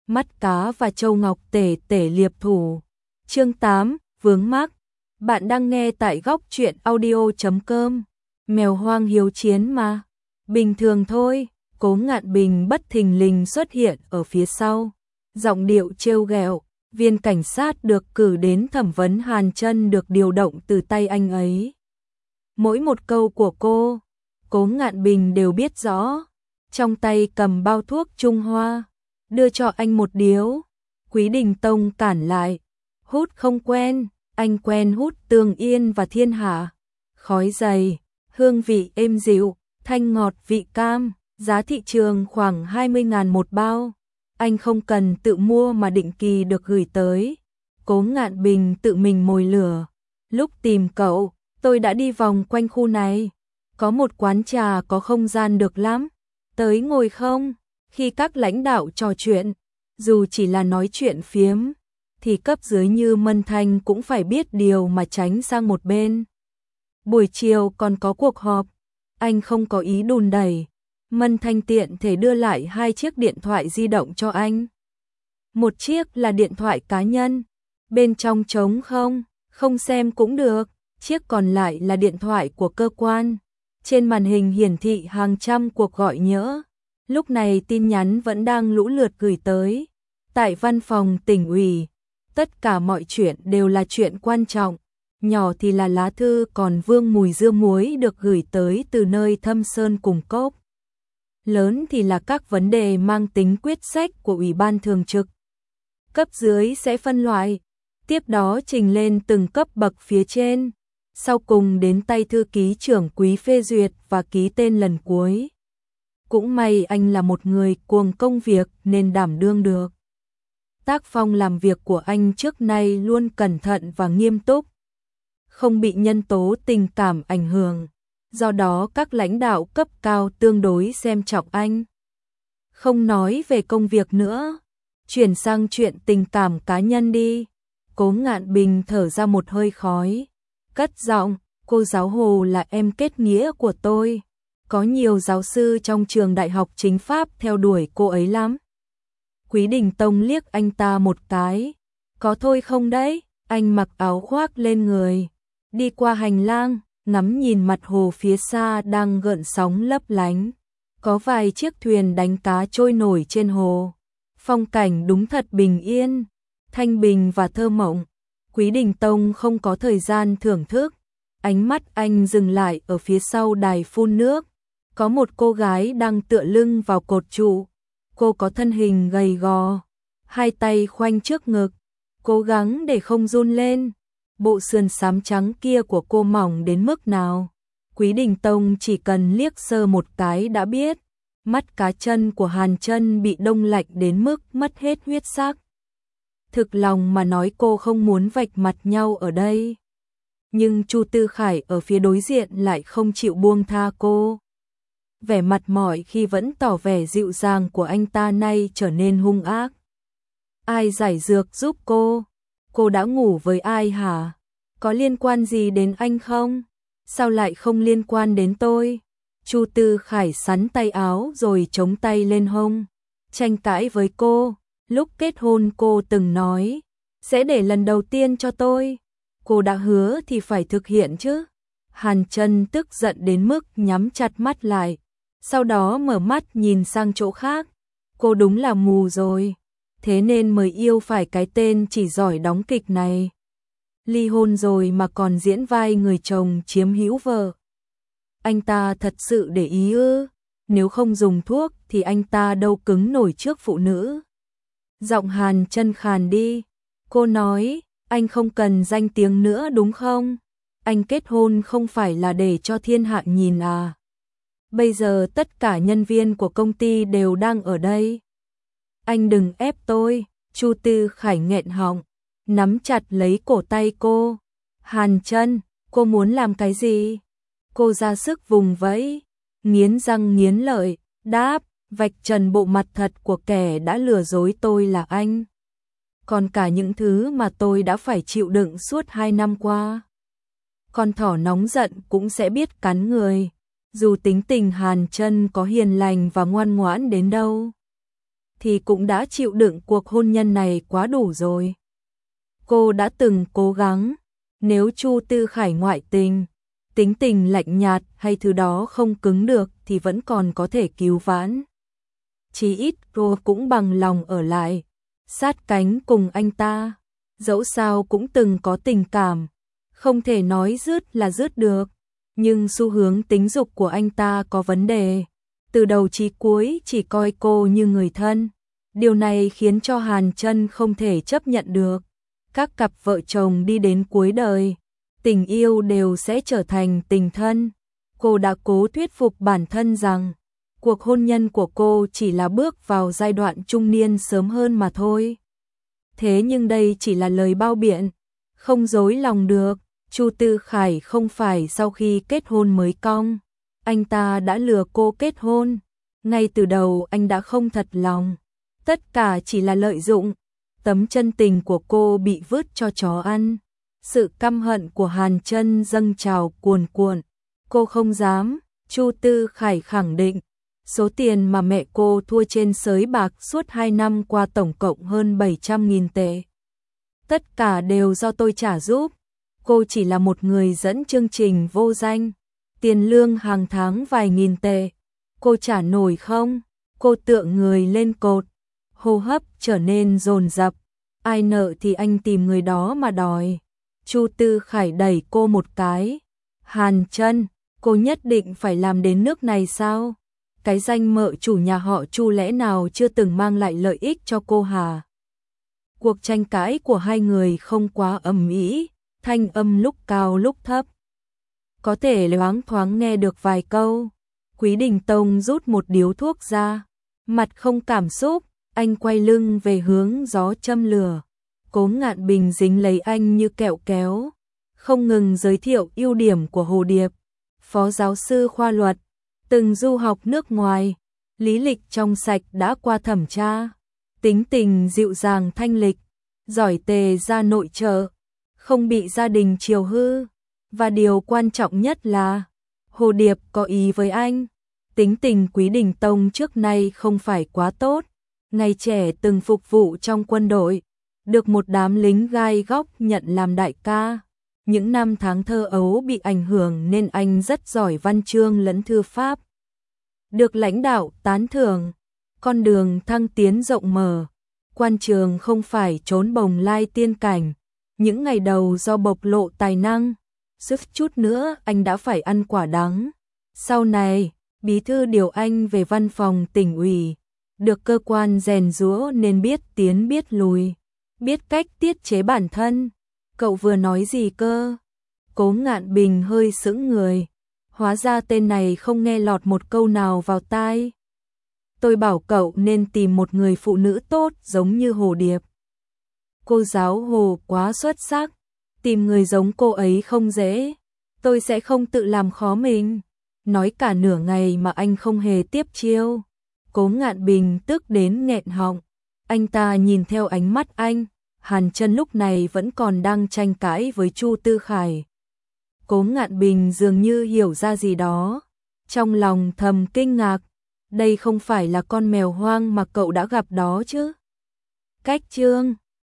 Mắt cá và châu ngọc tể tể liệp thủ. Chương 8, vướng mắc. Bạn đang nghe tại góc truyện audio.com. Mèo hoang hiếu chiến mà. Bình thường thôi. Cố Ngạn Bình bất thình lình xuất hiện ở phía sau. Giọng điệu trêu ghẹo. Viên cảnh sát được cử đến thẩm vấn Hàn Chân được điều động từ tay anh ấy. Mỗi một câu của cô, Cố Ngạn Bình đều biết rõ. Trong tay cầm bao thuốc Trung Hoa, đưa cho anh một điếu. Quý Đình Tông cản lại. Hút không quen, anh quen hút Tường Yên và Thiên Hạ. Khói dày, hương vị êm dịu, thanh ngọt vị cam, giá thị trường khoảng 20.000 một bao. Anh không cần tự mua mà định kỳ được gửi tới. Cố Ngạn Bình tự mình mồi lửa. Lúc tìm cậu, tôi đã đi vòng quanh khu này. Có một quán trà có không gian được lắm. Tới ngồi không? Khi các lãnh đạo trò chuyện, dù chỉ là nói chuyện phiếm, thì cấp dưới như Mân Thanh cũng phải biết điều mà tránh sang một bên. Buổi chiều còn có cuộc họp, anh không có ý đùn đẩy. Mân Thanh tiện thể đưa lại 2 chiếc điện thoại di động cho anh. Một chiếc là điện thoại cá nhân, bên trong trống không xem cũng được. Chiếc còn lại là điện thoại của cơ quan. Trên màn hình hiển thị hàng trăm cuộc gọi nhỡ. Lúc này tin nhắn vẫn đang lũ lượt gửi tới. Tại văn phòng tỉnh ủy, tất cả mọi chuyện đều là chuyện quan trọng. Nhỏ thì là lá thư còn vương mùi dưa muối được gửi tới từ nơi thâm sơn cùng cốc. Lớn thì là các vấn đề mang tính quyết sách của Ủy ban Thường trực. Cấp dưới sẽ phân loại, tiếp đó trình lên từng cấp bậc phía trên, sau cùng đến tay thư ký trưởng Quý phê duyệt và ký tên lần cuối. Cũng may anh là một người cuồng công việc nên đảm đương được. Tác phong làm việc của anh trước nay luôn cẩn thận và nghiêm túc, không bị nhân tố tình cảm ảnh hưởng. Do đó các lãnh đạo cấp cao tương đối xem trọng anh. Không nói về công việc nữa, chuyển sang chuyện tình cảm cá nhân đi. Cố Ngạn Bình thở ra một hơi khói, cất giọng, cô giáo Hồ là em kết nghĩa của tôi. Có nhiều giáo sư trong trường đại học chính pháp theo đuổi cô ấy lắm. Quý Đình Tông liếc anh ta một cái. Có thôi không đấy? Anh mặc áo khoác lên người, đi qua hành lang, ngắm nhìn mặt hồ phía xa đang gợn sóng lấp lánh. Có vài chiếc thuyền đánh cá trôi nổi trên hồ. Phong cảnh đúng thật bình yên, thanh bình và thơ mộng. Quý Đình Tông không có thời gian thưởng thức. Ánh mắt anh dừng lại ở phía sau đài phun nước. Có một cô gái đang tựa lưng vào cột trụ. Cô có thân hình gầy gò, hai tay khoanh trước ngực, cố gắng để không run lên. Bộ sườn xám trắng kia của cô mỏng đến mức nào, Quý Đình Tông chỉ cần liếc sơ một cái đã biết. Mắt cá chân của Hàn Chân bị đông lạnh đến mức mất hết huyết sắc. Thực lòng mà nói cô không muốn vạch mặt nhau ở đây. Nhưng Chu Tư Khải ở phía đối diện lại không chịu buông tha cô. Vẻ mặt mọi khi vẫn tỏ vẻ dịu dàng của anh ta nay trở nên hung ác. Ai giải dược giúp cô? Cô đã ngủ với ai hả? Có liên quan gì đến anh không? Sao lại không liên quan đến tôi? Chu Tư Khải sắn tay áo rồi chống tay lên hông. Tranh cãi với cô. Lúc kết hôn cô từng nói sẽ để lần đầu tiên cho tôi. Cô đã hứa thì phải thực hiện chứ. Hàn Chân tức giận đến mức nhắm chặt mắt lại, sau đó mở mắt nhìn sang chỗ khác. Cô đúng là mù rồi, thế nên mới yêu phải cái tên chỉ giỏi đóng kịch này. Ly hôn rồi mà còn diễn vai người chồng chiếm hữu vợ. Anh ta thật sự để ý ư? Nếu không dùng thuốc thì anh ta đâu cứng nổi trước phụ nữ. Giọng Hàn Chân khàn đi. Cô nói, anh không cần danh tiếng nữa đúng không? Anh kết hôn không phải là để cho thiên hạ nhìn à? Bây giờ tất cả nhân viên của công ty đều đang ở đây. Anh đừng ép tôi. Chu Tư Khải nghẹn họng, nắm chặt lấy cổ tay cô. Hàn Chân, cô muốn làm cái gì? Cô ra sức vùng vẫy, nghiến răng nghiến lợi, đáp, vạch trần bộ mặt thật của kẻ đã lừa dối tôi là anh. Còn cả những thứ mà tôi đã phải chịu đựng suốt 2 năm qua. Con thỏ nóng giận cũng sẽ biết cắn người, dù tính tình Hàn Chân có hiền lành và ngoan ngoãn đến đâu. thì cũng đã chịu đựng cuộc hôn nhân này quá đủ rồi. Cô đã từng cố gắng, nếu Chu Tư Khải ngoại tình, tính tình lạnh nhạt hay thứ đó không cứng được thì vẫn còn có thể cứu vãn. Chí ít cô cũng bằng lòng ở lại, sát cánh cùng anh ta. Dẫu sao cũng từng có tình cảm, không thể nói dứt là dứt được, nhưng xu hướng tính dục của anh ta có vấn đề. Từ đầu chí cuối chỉ coi cô như người thân. Điều này khiến cho Hàn Chân không thể chấp nhận được. Các cặp vợ chồng đi đến cuối đời, tình yêu đều sẽ trở thành tình thân. Cô đã cố thuyết phục bản thân rằng cuộc hôn nhân của cô chỉ là bước vào giai đoạn trung niên sớm hơn mà thôi. Thế nhưng đây chỉ là lời bao biện, không dối lòng được. Chu Tư Khải không phải sau khi kết hôn mới cong, anh ta đã lừa cô kết hôn. Ngay từ đầu anh đã không thật lòng, tất cả chỉ là lợi dụng. Tấm chân tình của cô bị vứt cho chó ăn. Sự căm hận của Hàn Chân dâng trào cuồn cuộn. Cô không dám. Chu Tư Khải khẳng định, số tiền mà mẹ cô thua trên sới bạc suốt 2 năm qua tổng cộng hơn 700.000 tệ. Tất cả đều do tôi trả giúp. Cô chỉ là một người dẫn chương trình vô danh. Tiền lương hàng tháng vài nghìn tệ. Cô trả nổi không? Cô tựa người lên cột, hô hấp trở nên dồn dập. Ai nợ thì anh tìm người đó mà đòi. Chu Tư Khải đẩy cô một cái. Hàn Chân, cô nhất định phải làm đến nước này sao? Cái danh mợ chủ nhà họ Chu lẽ nào chưa từng mang lại lợi ích cho cô hả? Cuộc tranh cãi của hai người không quá ầm ĩ, thanh âm lúc cao lúc thấp. Có thể loáng thoáng nghe được vài câu. Quý Đình Tông rút một điếu thuốc ra, mặt không cảm xúc, anh quay lưng về hướng gió châm lửa. Cố Ngạn Bình dính lấy anh như kẹo kéo, không ngừng giới thiệu ưu điểm của Hồ Điệp. Phó giáo sư khoa luật, từng du học nước ngoài, lý lịch trong sạch đã qua thẩm tra, tính tình dịu dàng thanh lịch, giỏi tề ra nội trợ, không bị gia đình chiều hư, và điều quan trọng nhất là Hồ Điệp có ý với anh. Tính tình Quý Đình Tông trước nay không phải quá tốt, ngày trẻ từng phục vụ trong quân đội, được một đám lính gai góc nhận làm đại ca. Những năm tháng thơ ấu bị ảnh hưởng nên anh rất giỏi văn chương lẫn thư pháp. Được lãnh đạo tán thưởng, con đường thăng tiến rộng mở, quan trường không phải trốn bồng lai tiên cảnh. Những ngày đầu do bộc lộ tài năng, suýt chút nữa anh đã phải ăn quả đắng. Sau này, bí thư điều anh về văn phòng tỉnh ủy, được cơ quan rèn giũa nên biết tiến biết lùi, biết cách tiết chế bản thân. Cậu vừa nói gì cơ? Cố Ngạn Bình hơi sững người, hóa ra tên này không nghe lọt một câu nào vào tai. Tôi bảo cậu nên tìm một người phụ nữ tốt giống như Hồ Điệp. Cô giáo Hồ quá xuất sắc, tìm người giống cô ấy không dễ. Tôi sẽ không tự làm khó mình. Nói cả nửa ngày mà anh không hề tiếp chiêu. Cố Ngạn Bình tức đến nghẹn họng. Anh ta nhìn theo ánh mắt anh. Hàn Chân lúc này vẫn còn đang tranh cãi với Chu Tư Khải. Cố Ngạn Bình dường như hiểu ra gì đó, trong lòng thầm kinh ngạc. Đây không phải là con mèo hoang mà cậu đã gặp đó chứ? Cách chương